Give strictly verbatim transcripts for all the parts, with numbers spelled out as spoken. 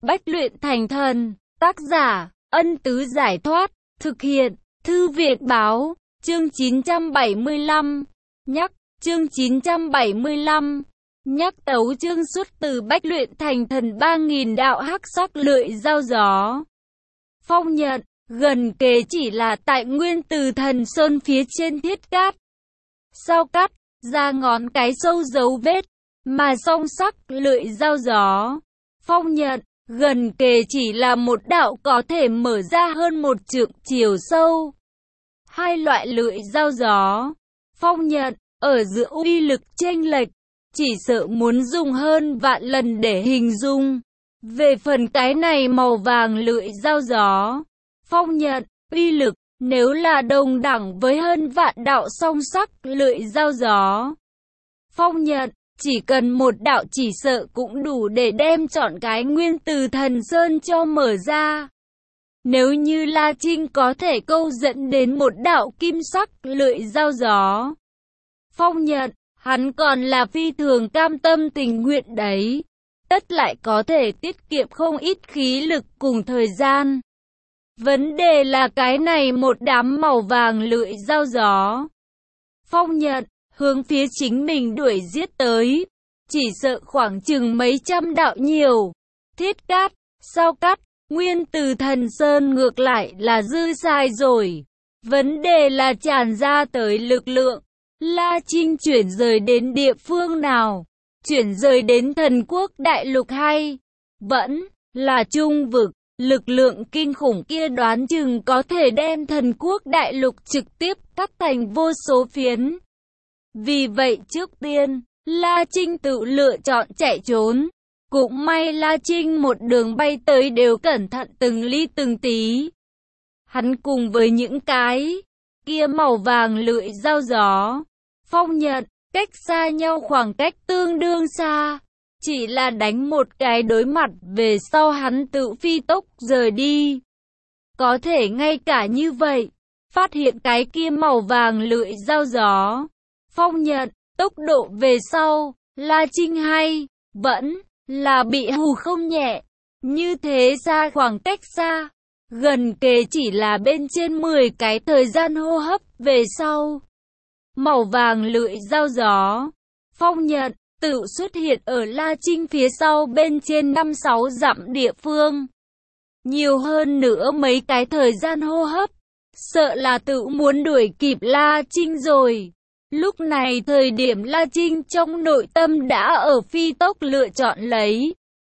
Bách luyện thành thần. Tác giả, Ân Tứ Giải Thoát. Thực hiện, Thư Việt Báo. Chương chín trăm bảy mươi lăm. Nhắc, chương chín trăm bảy mươi lăm. Nhắc tấu chương xuất từ Bách luyện thành thần ba nghìn đạo hắc sắc lưỡi dao gió. Phong nhận, gần kề chỉ là tại Nguyên Từ Thần Sơn phía trên thiết cát. Sau cắt, ra ngón cái sâu dấu vết, mà song sắc lưỡi dao gió. Phong nhận, gần kề chỉ là một đạo có thể mở ra hơn một trượng chiều sâu. Hai loại lưỡi dao gió. Phong nhận, ở giữa uy lực chênh lệch, chỉ sợ muốn dùng hơn vạn lần để hình dung. Về phần cái này màu vàng lưỡi dao gió. Phong nhận, uy lực, nếu là đồng đẳng với hơn vạn đạo song sắc lưỡi dao gió. Phong nhận, chỉ cần một đạo chỉ sợ cũng đủ để đem chọn cái Nguyên Từ Thần Sơn cho mở ra. Nếu như La Trinh có thể câu dẫn đến một đạo kim sắc lưỡi dao gió. Phong nhận, hắn còn là phi thường cam tâm tình nguyện đấy. Tất lại có thể tiết kiệm không ít khí lực cùng thời gian. Vấn đề là cái này một đám màu vàng lưỡi dao gió. Phong nhận, hướng phía chính mình đuổi giết tới. Chỉ sợ khoảng chừng mấy trăm đạo nhiều. Thiết cát, sao cắt, Nguyên Từ Thần Sơn ngược lại là dư sai rồi. Vấn đề là tràn ra tới lực lượng. La Trinh chuyển rời đến địa phương nào? Chuyển rời đến Thần Quốc Đại Lục hay vẫn là Trung Vực? Lực lượng kinh khủng kia đoán chừng có thể đem Thần Quốc Đại Lục trực tiếp cắt thành vô số phiến. Vì vậy trước tiên, La Trinh tự lựa chọn chạy trốn. Cũng may La Trinh một đường bay tới đều cẩn thận từng ly từng tí. Hắn cùng với những cái kia màu vàng lưỡi dao gió. Phong nhận, cách xa nhau khoảng cách tương đương xa. Chỉ là đánh một cái đối mặt về sau hắn tự phi tốc rời đi. Có thể ngay cả như vậy, phát hiện cái kia màu vàng lưỡi dao gió. Phong nhận, tốc độ về sau, La Trinh hay vẫn là bị hù không nhẹ. Như thế xa khoảng cách xa, gần kề chỉ là bên trên mười cái thời gian hô hấp về sau. Màu vàng lưỡi dao gió. Phong nhận, tự xuất hiện ở La Trinh phía sau bên trên năm sáu dặm địa phương. Nhiều hơn nữa mấy cái thời gian hô hấp. Sợ là tự muốn đuổi kịp La Trinh rồi. Lúc này thời điểm La Trinh trong nội tâm đã ở phi tốc lựa chọn lấy.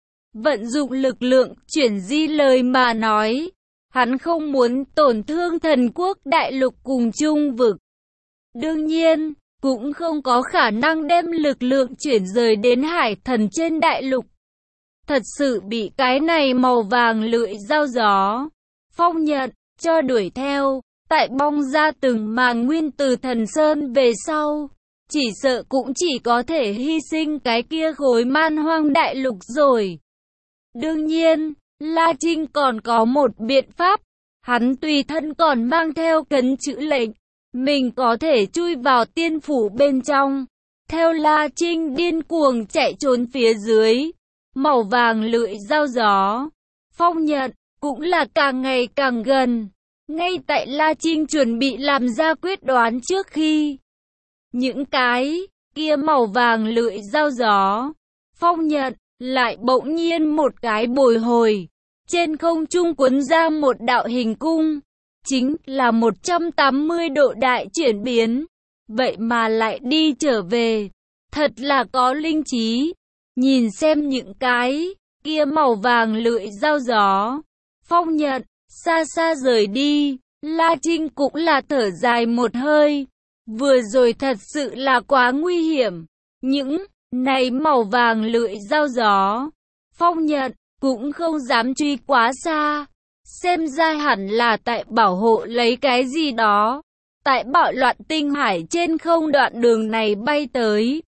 Vận dụng lực lượng chuyển di lời mà nói. Hắn không muốn tổn thương Thần Quốc Đại Lục cùng Trung Vực. Đương nhiên, cũng không có khả năng đem lực lượng chuyển rời đến Hải Thần trên đại lục. Thật sự bị cái này màu vàng lưỡi dao gió. Phong nhận, cho đuổi theo. Tại bong ra từng màn Nguyên Từ Thần Sơn về sau. Chỉ sợ cũng chỉ có thể hy sinh cái kia khối man hoang đại lục rồi. Đương nhiên, La Trinh còn có một biện pháp. Hắn tùy thân còn mang theo cấn chữ lệnh. Mình có thể chui vào tiên phủ bên trong. Theo La Trinh điên cuồng chạy trốn phía dưới. Màu vàng lưỡi dao gió. Phong nhận, cũng là càng ngày càng gần. Ngay tại La Trinh chuẩn bị làm ra quyết đoán trước khi. Những cái kia màu vàng lưỡi dao gió. Phong nhận, lại bỗng nhiên một cái bồi hồi. Trên không trung cuốn ra một đạo hình cung. Chính là một trăm tám mươi độ đại chuyển biến. Vậy mà lại đi trở về. Thật là có linh trí. Nhìn xem những cái kia màu vàng lưỡi dao gió. Phong nhận, xa xa rời đi. La Trinh cũng là thở dài một hơi. Vừa rồi thật sự là quá nguy hiểm. Những này màu vàng lưỡi dao gió. Phong nhận, cũng không dám truy quá xa. Xem ra hẳn là tại bảo hộ lấy cái gì đó. Tại bạo loạn tinh hải trên không đoạn đường này bay tới.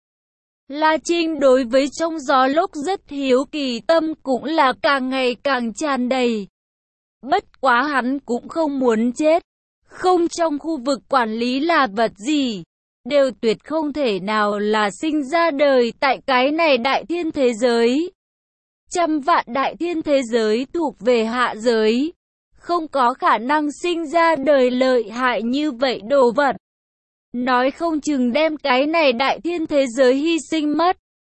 La Trinh đối với trong gió lốc rất hiếu kỳ, tâm cũng là càng ngày càng tràn đầy. Bất quá hắn cũng không muốn chết. Không trong khu vực quản lý là vật gì. Đều tuyệt không thể nào là sinh ra đời tại cái này đại thiên thế giới. Trăm vạn đại thiên thế giới thuộc về hạ giới, không có khả năng sinh ra đời lợi hại như vậy đồ vật. Nói không chừng đem cái này đại thiên thế giới hy sinh mất.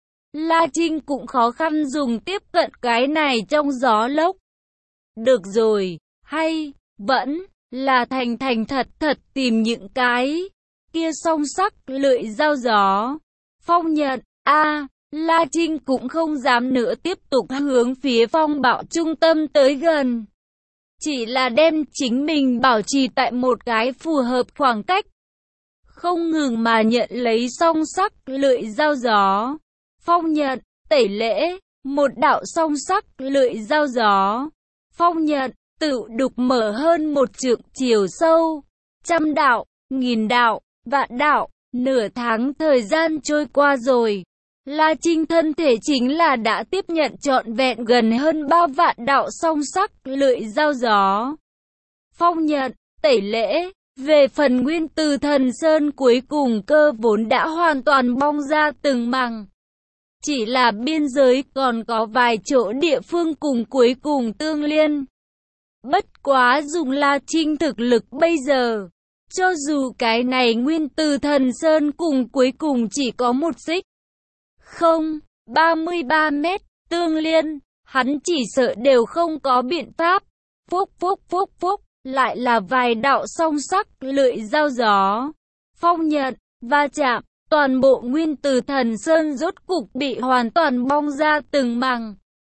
La Trinh cũng khó khăn dùng tiếp cận cái này trong gió lốc. Được rồi, hay, vẫn là thành thành thật thật tìm những cái kia song sắc lưỡi dao gió. Phong nhận, a La Trinh cũng không dám nữa tiếp tục hướng phía phong bạo trung tâm tới gần. Chỉ là đem chính mình bảo trì tại một cái phù hợp khoảng cách. Không ngừng mà nhận lấy song sắc lưỡi dao gió. Phong nhận, tẩy lễ, một đạo song sắc lưỡi dao gió. Phong nhận, tự đục mở hơn một trượng chiều sâu. Trăm đạo, nghìn đạo, vạn đạo, nửa tháng thời gian trôi qua rồi. La Trinh thân thể chính là đã tiếp nhận trọn vẹn gần hơn ba vạn đạo song sắc lưỡi dao gió. Phong nhận, tẩy lễ, về phần nguyên từ thần sơn cuối cùng cơ vốn đã hoàn toàn bong ra từng mảng. Chỉ là biên giới còn có vài chỗ địa phương cùng cuối cùng tương liên. Bất quá dùng La Trinh thực lực bây giờ, cho dù cái này nguyên từ thần sơn cùng cuối cùng chỉ có một xích không, ba mươi ba mét, tương liên, hắn chỉ sợ đều không có biện pháp. Phúc phúc phúc phúc, lại là vài đạo song sắc lưỡi dao gió. Phong nhận, va chạm, toàn bộ nguyên từ thần sơn rốt cục bị hoàn toàn bong ra từng mảng.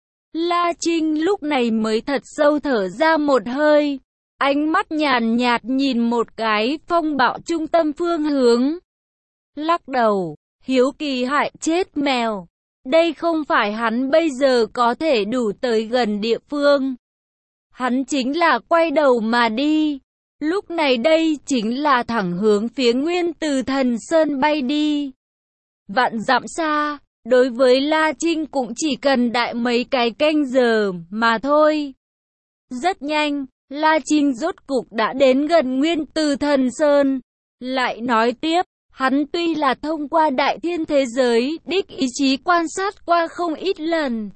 La Trinh lúc này mới thật sâu thở ra một hơi. Ánh mắt nhàn nhạt nhìn một cái phong bạo trung tâm phương hướng. Lắc đầu. Hiếu kỳ hại chết mèo. Đây không phải hắn bây giờ có thể đủ tới gần địa phương. Hắn chính là quay đầu mà đi. Lúc này đây chính là thẳng hướng phía nguyên từ thần sơn bay đi. Vạn dặm xa, đối với La Trinh cũng chỉ cần đại mấy cái canh giờ mà thôi. Rất nhanh, La Trinh rốt cục đã đến gần nguyên từ thần sơn. Lại nói tiếp. Hắn tuy là thông qua đại thiên thế giới, đích ý chí quan sát qua không ít lần.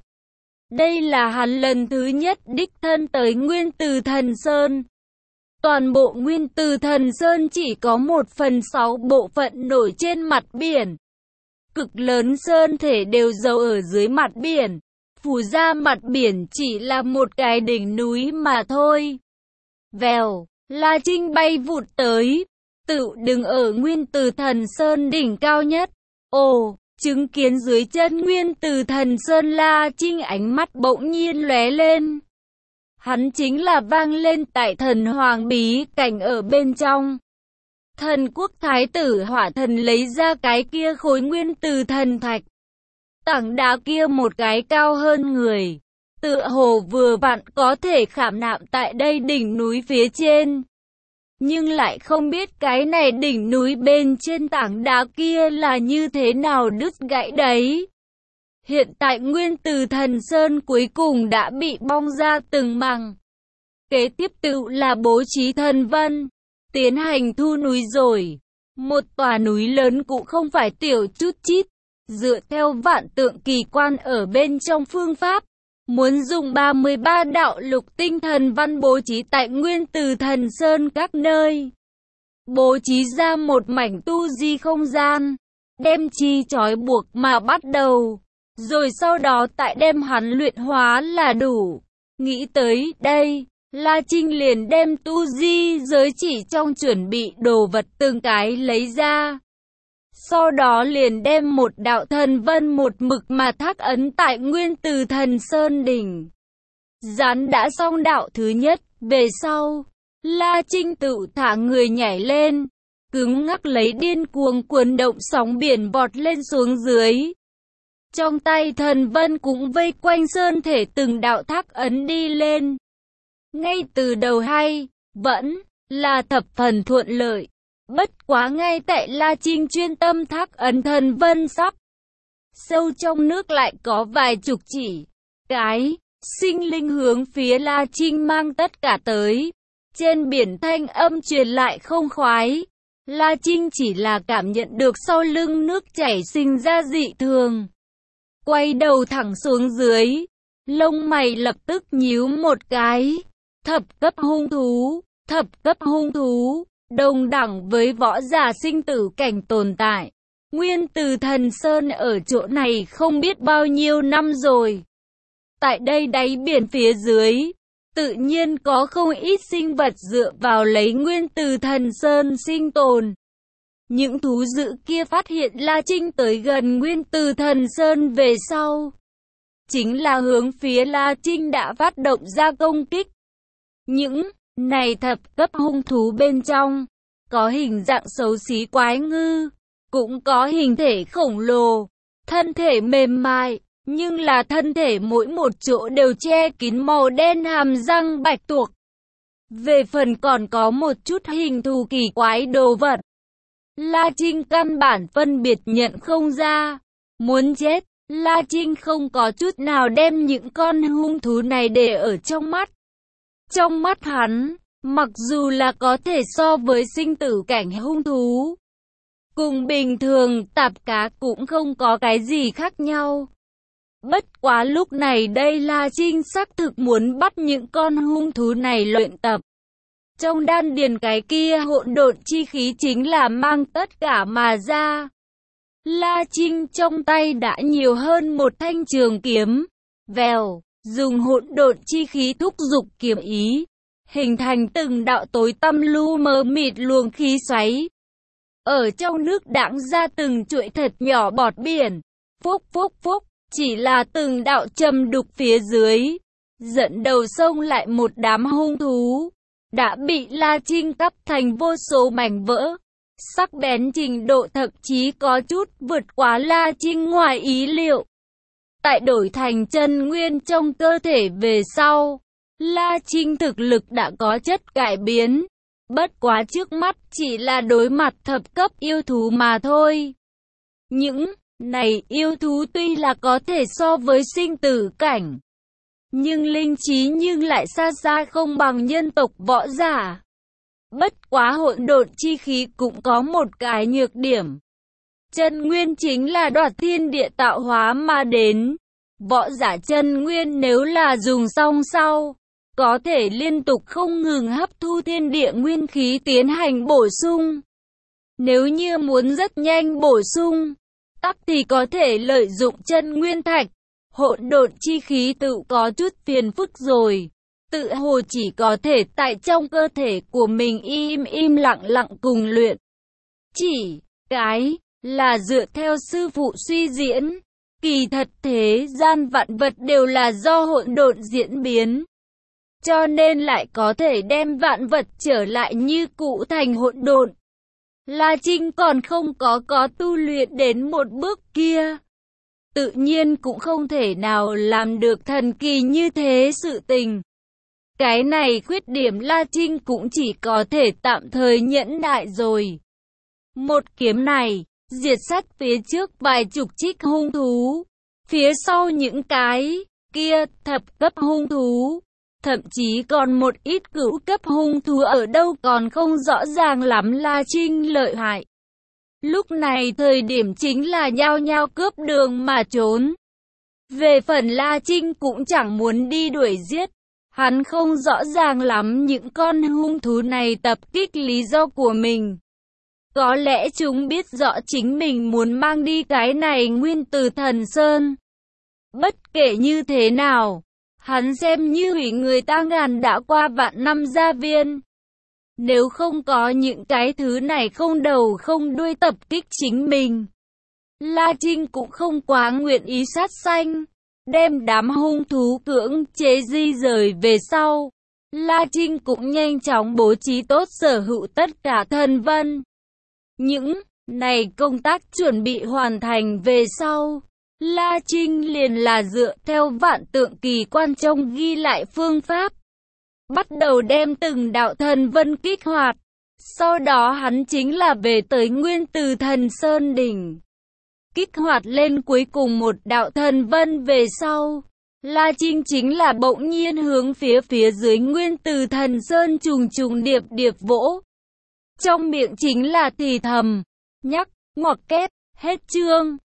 Đây là hắn lần thứ nhất đích thân tới nguyên từ thần sơn. Toàn bộ nguyên từ thần sơn chỉ có một phần sáu bộ phận nổi trên mặt biển. Cực lớn sơn thể đều giấu ở dưới mặt biển. Phủ ra mặt biển chỉ là một cái đỉnh núi mà thôi. Vèo, La Trinh bay vụt tới. Tự đứng ở nguyên từ thần sơn đỉnh cao nhất. Ồ, chứng kiến dưới chân nguyên từ thần sơn La Trinh ánh mắt bỗng nhiên lóe lên. Hắn chính là vang lên tại thần hoàng bí cảnh ở bên trong. Thần quốc thái tử hỏa thần lấy ra cái kia khối nguyên từ thần thạch. Tảng đá kia một cái cao hơn người. Tựa hồ vừa vặn có thể khảm nạm tại đây đỉnh núi phía trên. Nhưng lại không biết cái này đỉnh núi bên trên tảng đá kia là như thế nào đứt gãy đấy. Hiện tại nguyên từ thần sơn cuối cùng đã bị bong ra từng mảng. Kế tiếp tự là bố trí thần vân, tiến hành thu núi rồi. Một tòa núi lớn cũng không phải tiểu chút chít, dựa theo vạn tượng kỳ quan ở bên trong phương pháp. Muốn dùng ba mươi ba đạo lục tinh thần văn bố trí tại nguyên từ thần sơn các nơi. Bố trí ra một mảnh tu di không gian. Đem chi trói buộc mà bắt đầu. Rồi sau đó tại đem hắn luyện hóa là đủ. Nghĩ tới đây, La Trinh liền đem tu di giới chỉ trong chuẩn bị đồ vật từng cái lấy ra. Sau đó liền đem một đạo thần vân một mực mà thác ấn tại nguyên từ thần sơn đỉnh. Dán đã xong đạo thứ nhất, về sau, La Trinh tự thả người nhảy lên, cứng ngắc lấy điên cuồng cuồn động sóng biển vọt lên xuống dưới. Trong tay thần vân cũng vây quanh sơn thể từng đạo thác ấn đi lên. Ngay từ đầu hay, vẫn là thập phần thuận lợi. Bất quá ngay tại La Trinh chuyên tâm thác ấn thần vân sắp. Sâu trong nước lại có vài chục chỉ. Cái, sinh linh hướng phía La Trinh mang tất cả tới. Trên biển thanh âm truyền lại không khoái. La Trinh chỉ là cảm nhận được sau lưng nước chảy sinh ra dị thường. Quay đầu thẳng xuống dưới. Lông mày lập tức nhíu một cái. Thập cấp hung thú, thập cấp hung thú, đồng đẳng với võ giả sinh tử cảnh tồn tại. Nguyên Từ Thần Sơn ở chỗ này không biết bao nhiêu năm rồi. Tại đây đáy biển phía dưới, tự nhiên có không ít sinh vật dựa vào lấy Nguyên Từ Thần Sơn sinh tồn. Những thú dữ kia phát hiện La Trinh tới gần Nguyên Từ Thần Sơn về sau, chính là hướng phía La Trinh đã phát động ra công kích. Những này thập cấp hung thú bên trong, có hình dạng xấu xí quái ngư, cũng có hình thể khổng lồ, thân thể mềm mại, nhưng là thân thể mỗi một chỗ đều che kín màu đen hàm răng bạch tuộc. Về phần còn có một chút hình thù kỳ quái đồ vật, La Trinh căn bản phân biệt nhận không ra. Muốn chết, La Trinh không có chút nào đem những con hung thú này để ở trong mắt. Trong mắt hắn, mặc dù là có thể so với sinh tử cảnh hung thú, cùng bình thường tạp cá cũng không có cái gì khác nhau. Bất quá lúc này đây La Trinh xác thực muốn bắt những con hung thú này luyện tập. Trong đan điền cái kia hỗn độn chi khí chính là mang tất cả mà ra. La Trinh trong tay đã nhiều hơn một thanh trường kiếm. Vèo, dùng hỗn độn chi khí thúc giục kiếm ý, hình thành từng đạo tối tăm lu mờ mịt luồng khí xoáy. Ở trong nước đãng ra từng chuỗi thật nhỏ bọt biển. Phúc phúc phúc, chỉ là từng đạo trầm đục phía dưới, dẫn đầu sông lại một đám hung thú, đã bị La Trinh cắt thành vô số mảnh vỡ. Sắc bén trình độ thậm chí có chút vượt quá La Trinh ngoài ý liệu. Tại đổi thành chân nguyên trong cơ thể về sau, La Trinh thực lực đã có chất cải biến. Bất quá trước mắt chỉ là đối mặt thập cấp yêu thú mà thôi. Những này yêu thú tuy là có thể so với sinh tử cảnh, nhưng linh trí nhưng lại xa xa không bằng nhân tộc võ giả. Bất quá hỗn độn chi khí cũng có một cái nhược điểm. Chân nguyên chính là đoạt thiên địa tạo hóa mà đến. Võ giả chân nguyên nếu là dùng xong sau, có thể liên tục không ngừng hấp thu thiên địa nguyên khí tiến hành bổ sung. Nếu như muốn rất nhanh bổ sung, tắc thì có thể lợi dụng chân nguyên thạch. Hỗn độn chi khí tự có chút phiền phức rồi. Tự hồ chỉ có thể tại trong cơ thể của mình im im lặng lặng cùng luyện. Chỉ cái là dựa theo sư phụ suy diễn. Kỳ thật thế gian vạn vật đều là do hỗn độn diễn biến, cho nên lại có thể đem vạn vật trở lại như cũ thành hỗn độn. La Trinh còn không có có tu luyện đến một bước kia, tự nhiên cũng không thể nào làm được thần kỳ như thế sự tình. Cái này khuyết điểm La Trinh cũng chỉ có thể tạm thời nhẫn nại rồi. Một kiếm này, diệt sát phía trước vài chục trích hung thú, phía sau những cái kia thập cấp hung thú, thậm chí còn một ít cửu cấp hung thú ở đâu còn không rõ ràng lắm. La Trinh lợi hại. Lúc này thời điểm chính là nhao nhao cướp đường mà trốn. Về phần La Trinh cũng chẳng muốn đi đuổi giết. Hắn không rõ ràng lắm những con hung thú này tập kích lý do của mình. Có lẽ chúng biết rõ chính mình muốn mang đi cái này Nguyên Từ Thần Sơn. Bất kể như thế nào, hắn xem như hủy người ta ngàn đã qua vạn năm gia viên. Nếu không có những cái thứ này không đầu không đuôi tập kích chính mình, La Trinh cũng không quá nguyện ý sát sanh. Đem đám hung thú cưỡng chế di rời về sau, La Trinh cũng nhanh chóng bố trí tốt sở hữu tất cả thần vân. Những này công tác chuẩn bị hoàn thành về sau, La Trinh liền là dựa theo vạn tượng kỳ quan trong ghi lại phương pháp, bắt đầu đem từng đạo thần vân kích hoạt. Sau đó hắn chính là về tới Nguyên Từ Thần Sơn đỉnh, kích hoạt lên cuối cùng một đạo thần vân về sau, La Trinh chính là bỗng nhiên hướng phía phía dưới Nguyên Từ Thần Sơn trùng trùng điệp điệp vỗ. Trong miệng chính là thì thầm, nhắc, ngoặc kép, hết chương.